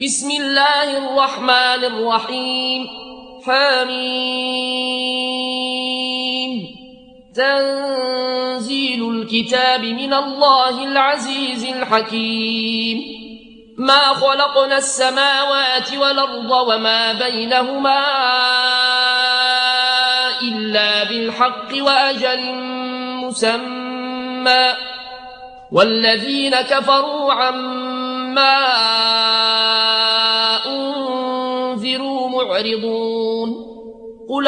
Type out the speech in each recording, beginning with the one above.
بسم الله الرحمن الرحيم حميم تنزيل الكتاب من الله العزيز الحكيم ما خلقنا السماوات والأرض وما بينهما إلا بالحق وأجل مسمى والذين كفروا عما أنذروا معرضون قل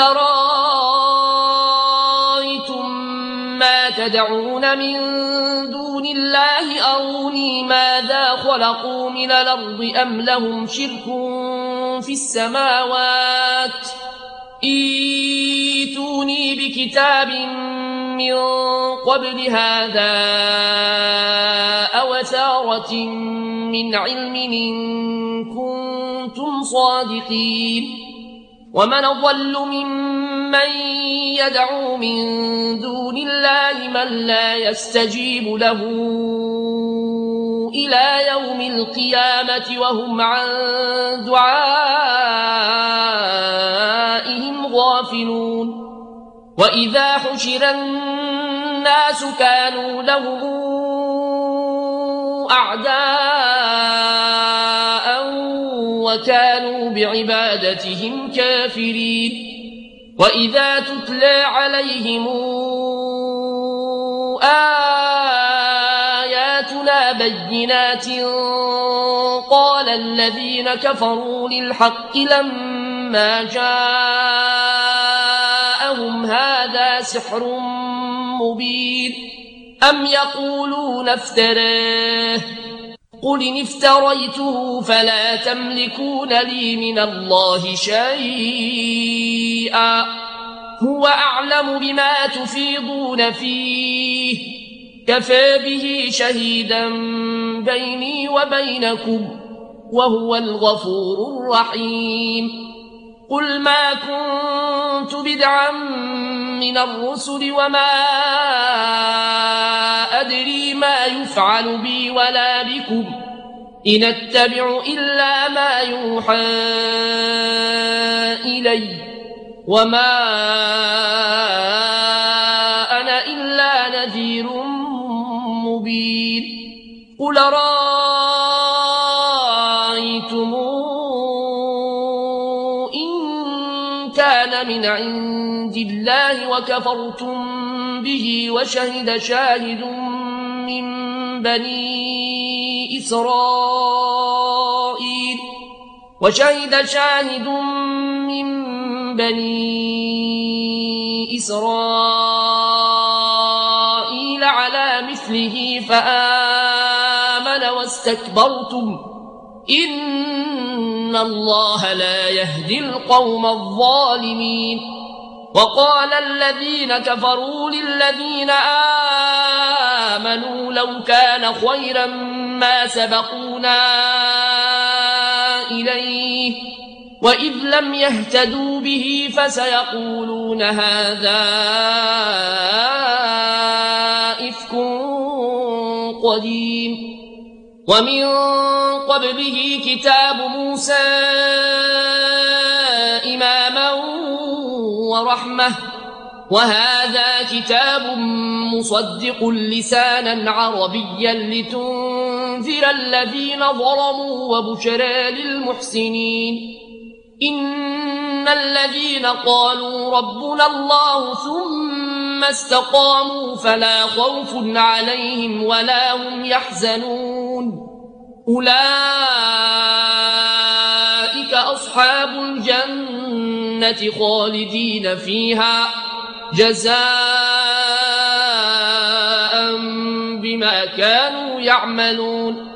رأيتم ما تدعون من دون الله أروني ماذا خلقوا من الأرض أم لهم شرك في السماوات ائتوني بكتاب من قبل هذا أو أثارة من علم إن كنتم صادقين ومن أضل ممن يدعو من دون الله من لا يستجيب له إلى يوم القيامة وهم عن دعائهم غافلون وإذا حشر الناس كانوا لهم أعداء وكانوا بعبادتهم كافرين وإذا تتلى عليهم آياتنا بينات قال الذين كفروا للحق لما جاءهم هذا سحر مبين أم يقولون افتراه قل إن افتريته فلا تملكون لي من الله شيئا هو أعلم بما تفيضون فيه كفى به شهيدا بيني وبينكم وهو الغفور الرحيم قل ما كنت بدعا من الرسل وما أدري ما يفعل بي ولا بكم إن أتبع إلا ما يوحى إلي وما أنا إلا نذير مبين قل رأيتم كان من عند الله وكفرتم به وشهد شاهد من بني إسرائيل على مثله فآمن واستكبرتم إن الله لا يهدي القوم الظالمين وقال الذين كفروا للذين آمنوا لو كان خيرا ما سبقونا إليه وإذ لم يهتدوا به فسيقولون هذا إفك قديم ومن قبله كتاب موسى إماما ورحمة وهذا كتاب مصدق لسانا عربيا لتنذر الذين ظلموا وبشرى للمحسنين إن الذين قالوا ربنا الله ثم استقاموا فلا خوف عليهم ولا هم يحزنون أولئك أصحاب الجنة خالدين فيها جزاء بما كانوا يعملون